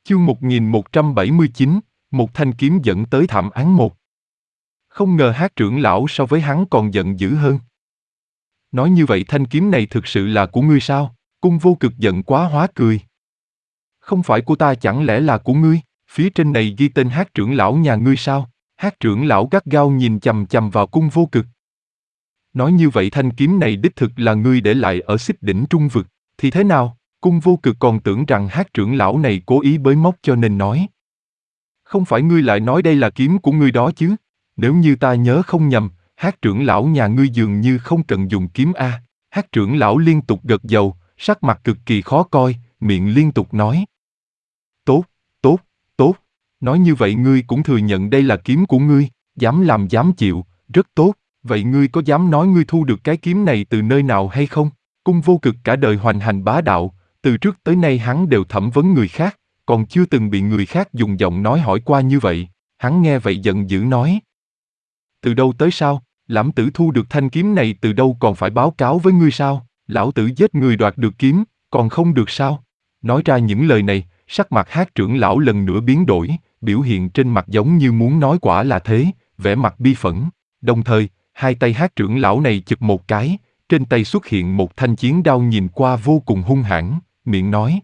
Chương 1179, một thanh kiếm dẫn tới thảm án một. Không ngờ Hát trưởng lão so với hắn còn giận dữ hơn. Nói như vậy thanh kiếm này thực sự là của ngươi sao? Cung Vô Cực giận quá hóa cười. Không phải của ta chẳng lẽ là của ngươi? Phía trên này ghi tên Hát trưởng lão nhà ngươi sao? Hát trưởng lão gắt gao nhìn chằm chằm vào Cung Vô Cực. Nói như vậy thanh kiếm này đích thực là ngươi để lại ở Xích Đỉnh Trung Vực, thì thế nào? Cung Vô Cực còn tưởng rằng Hát trưởng lão này cố ý bới móc cho nên nói. Không phải ngươi lại nói đây là kiếm của ngươi đó chứ? Nếu như ta nhớ không nhầm, Hát trưởng lão nhà ngươi dường như không cần dùng kiếm a. Hát trưởng lão liên tục gật đầu, sắc mặt cực kỳ khó coi, miệng liên tục nói. Tốt, tốt, tốt. Nói như vậy ngươi cũng thừa nhận đây là kiếm của ngươi, dám làm dám chịu, rất tốt. Vậy ngươi có dám nói ngươi thu được cái kiếm này từ nơi nào hay không? Cung Vô Cực cả đời hoành hành bá đạo, từ trước tới nay hắn đều thẩm vấn người khác, còn chưa từng bị người khác dùng giọng nói hỏi qua như vậy. Hắn nghe vậy giận dữ nói. Từ đâu tới sao? Lãm tử thu được thanh kiếm này từ đâu còn phải báo cáo với ngươi sao? Lão tử giết người đoạt được kiếm, còn không được sao? Nói ra những lời này, sắc mặt Hát trưởng lão lần nữa biến đổi, biểu hiện trên mặt giống như muốn nói quả là thế, vẻ mặt bi phẫn. Đồng thời, hai tay Hát trưởng lão này chụp một cái, trên tay xuất hiện một thanh chiến đao nhìn qua vô cùng hung hãn, miệng nói.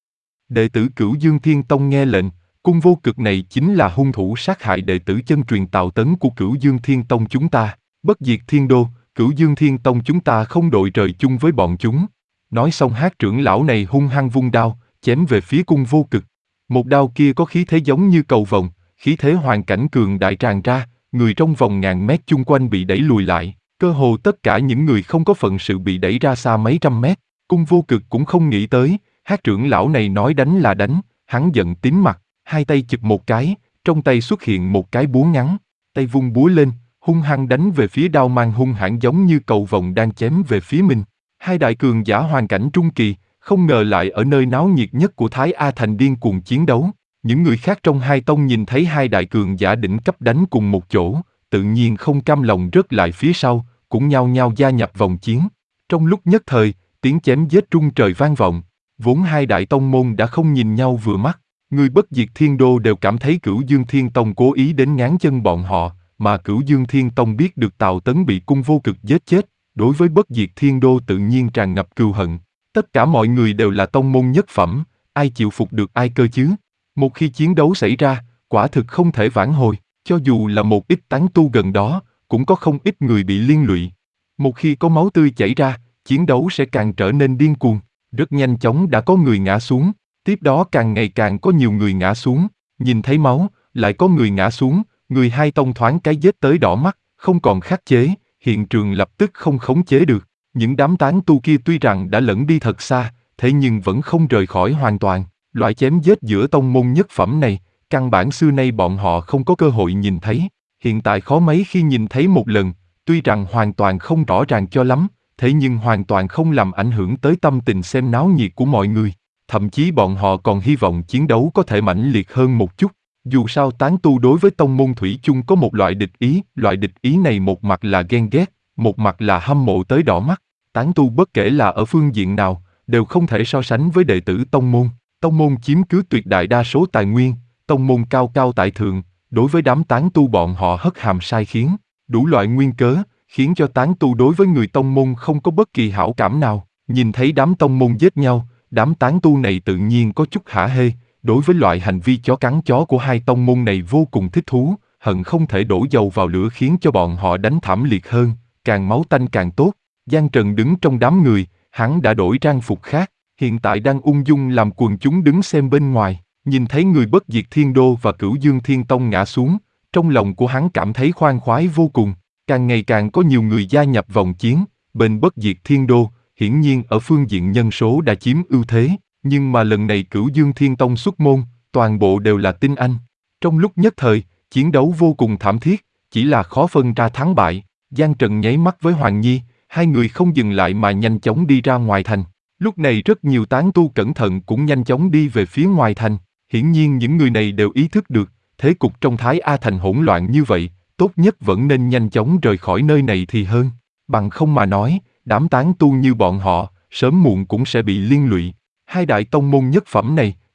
Đệ tử Cửu Dương Thiên Tông nghe lệnh, Cung Vô Cực này chính là hung thủ sát hại đệ tử chân truyền Tào Tấn của Cửu Dương Thiên Tông chúng ta, bất diệt thiên đô, Cửu Dương Thiên Tông chúng ta không đội trời chung với bọn chúng. Nói xong Hát trưởng lão này hung hăng vung đao, chém về phía Cung Vô Cực. Một đao kia có khí thế giống như cầu vồng, khí thế hoàn cảnh cường đại tràn ra, người trong vòng ngàn mét chung quanh bị đẩy lùi lại, cơ hồ tất cả những người không có phận sự bị đẩy ra xa mấy trăm mét. Cung Vô Cực cũng không nghĩ tới, Hát trưởng lão này nói đánh là đánh, hắn giận tím mặt, hai tay chụp một cái, trong tay xuất hiện một cái búa ngắn, tay vung búa lên, hung hăng đánh về phía đao mang hung hãn giống như cầu vồng đang chém về phía mình. Hai đại cường giả hoàn cảnh trung kỳ, không ngờ lại ở nơi náo nhiệt nhất của Thái A Thành điên cuồng chiến đấu. Những người khác trong hai tông nhìn thấy hai đại cường giả đỉnh cấp đánh cùng một chỗ, tự nhiên không cam lòng rớt lại phía sau, cũng nhao nhao gia nhập vòng chiến. Trong lúc nhất thời, tiếng chém giết rung trời vang vọng, vốn hai đại tông môn đã không nhìn nhau vừa mắt, người bất diệt thiên đô đều cảm thấy Cửu Dương Thiên Tông cố ý đến ngáng chân bọn họ, mà Cửu Dương Thiên Tông biết được Tào Tấn bị Cung Vô Cực giết chết, đối với bất diệt thiên đô tự nhiên tràn ngập cừu hận. Tất cả mọi người đều là tông môn nhất phẩm, ai chịu phục được ai cơ chứ? Một khi chiến đấu xảy ra, quả thực không thể vãn hồi, cho dù là một ít tán tu gần đó, cũng có không ít người bị liên lụy. Một khi có máu tươi chảy ra, chiến đấu sẽ càng trở nên điên cuồng. Rất nhanh chóng đã có người ngã xuống, tiếp đó càng ngày càng có nhiều người ngã xuống, nhìn thấy máu, lại có người ngã xuống, người hai tông thoáng cái giết tới đỏ mắt, không còn khắc chế, hiện trường lập tức không khống chế được. Những đám tán tu kia tuy rằng đã lẫn đi thật xa, thế nhưng vẫn không rời khỏi hoàn toàn. Loại chém giết giữa tông môn nhất phẩm này, căn bản xưa nay bọn họ không có cơ hội nhìn thấy. Hiện tại khó mấy khi nhìn thấy một lần, tuy rằng hoàn toàn không rõ ràng cho lắm, thế nhưng hoàn toàn không làm ảnh hưởng tới tâm tình xem náo nhiệt của mọi người. Thậm chí bọn họ còn hy vọng chiến đấu có thể mãnh liệt hơn một chút. Dù sao tán tu đối với tông môn thủy chung có một loại địch ý này một mặt là ghen ghét, một mặt là hâm mộ tới đỏ mắt. Tán tu bất kể là ở phương diện nào, đều không thể so sánh với đệ tử tông môn. Tông môn chiếm cứ tuyệt đại đa số tài nguyên, tông môn cao cao tại thượng, đối với đám tán tu bọn họ hất hàm sai khiến, đủ loại nguyên cớ, khiến cho tán tu đối với người tông môn không có bất kỳ hảo cảm nào. Nhìn thấy đám tông môn giết nhau, đám tán tu này tự nhiên có chút hả hê, đối với loại hành vi chó cắn chó của hai tông môn này vô cùng thích thú, hận không thể đổ dầu vào lửa khiến cho bọn họ đánh thảm liệt hơn, càng máu tanh càng tốt. Giang Trần đứng trong đám người, hắn đã đổi trang phục khác, hiện tại đang ung dung làm quần chúng đứng xem bên ngoài, nhìn thấy người bất diệt thiên đô và Cửu Dương Thiên Tông ngã xuống, trong lòng của hắn cảm thấy khoan khoái vô cùng, càng ngày càng có nhiều người gia nhập vòng chiến, bên bất diệt thiên đô, hiển nhiên ở phương diện nhân số đã chiếm ưu thế, nhưng mà lần này Cửu Dương Thiên Tông xuất môn, toàn bộ đều là tinh anh. Trong lúc nhất thời, chiến đấu vô cùng thảm thiết, chỉ là khó phân ra thắng bại. Giang Trần nháy mắt với Hoàng Nhi, hai người không dừng lại mà nhanh chóng đi ra ngoài thành. Lúc này rất nhiều tán tu cẩn thận cũng nhanh chóng đi về phía ngoài thành. Hiển nhiên những người này đều ý thức được, thế cục trong Thái A Thành hỗn loạn như vậy, tốt nhất vẫn nên nhanh chóng rời khỏi nơi này thì hơn. Bằng không mà nói, đám tán tu như bọn họ, sớm muộn cũng sẽ bị liên lụy. Hai đại tông môn nhất phẩm này,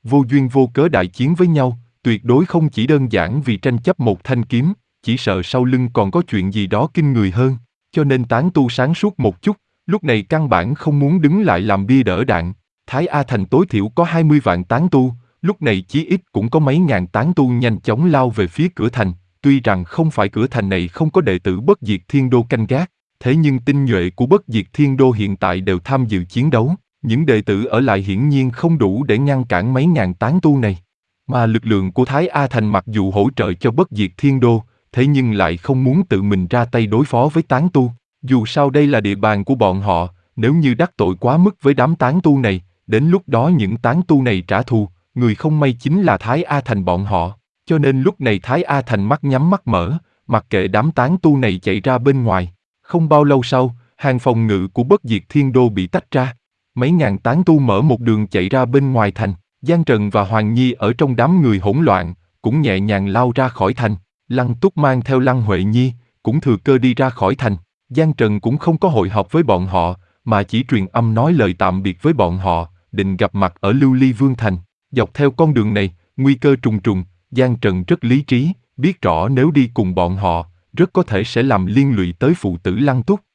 vô duyên vô cớ đại chiến với nhau, tuyệt đối không chỉ đơn giản vì tranh chấp một thanh kiếm, chỉ sợ sau lưng còn có chuyện gì đó kinh người hơn, cho nên tán tu sáng suốt một chút, lúc này căn bản không muốn đứng lại làm bia đỡ đạn. Thái A Thành tối thiểu có 20 vạn tán tu, lúc này chí ít cũng có mấy ngàn tán tu nhanh chóng lao về phía cửa thành, tuy rằng không phải cửa thành này không có đệ tử Bất Diệt Thiên Đô canh gác, thế nhưng tinh nhuệ của Bất Diệt Thiên Đô hiện tại đều tham dự chiến đấu, những đệ tử ở lại hiển nhiên không đủ để ngăn cản mấy ngàn tán tu này. Mà lực lượng của Thái A Thành mặc dù hỗ trợ cho Bất Diệt Thiên Đô, thế nhưng lại không muốn tự mình ra tay đối phó với tán tu. Dù sao đây là địa bàn của bọn họ, nếu như đắc tội quá mức với đám tán tu này, đến lúc đó những tán tu này trả thù, người không may chính là Thái A Thành bọn họ. Cho nên lúc này Thái A Thành mắt nhắm mắt mở, mặc kệ đám tán tu này chạy ra bên ngoài. Không bao lâu sau, hàng phòng ngự của Bất Diệt Thiên Đô bị tách ra. Mấy ngàn tán tu mở một đường chạy ra bên ngoài thành. Giang Trần và Hoàng Nhi ở trong đám người hỗn loạn, cũng nhẹ nhàng lao ra khỏi thành. Lăng Túc mang theo Lăng Huệ Nhi, cũng thừa cơ đi ra khỏi thành. Giang Trần cũng không có hội họp với bọn họ, mà chỉ truyền âm nói lời tạm biệt với bọn họ, định gặp mặt ở Lưu Ly Vương Thành. Dọc theo con đường này, nguy cơ trùng trùng, Giang Trần rất lý trí, biết rõ nếu đi cùng bọn họ, rất có thể sẽ làm liên lụy tới phụ tử Lăng Túc.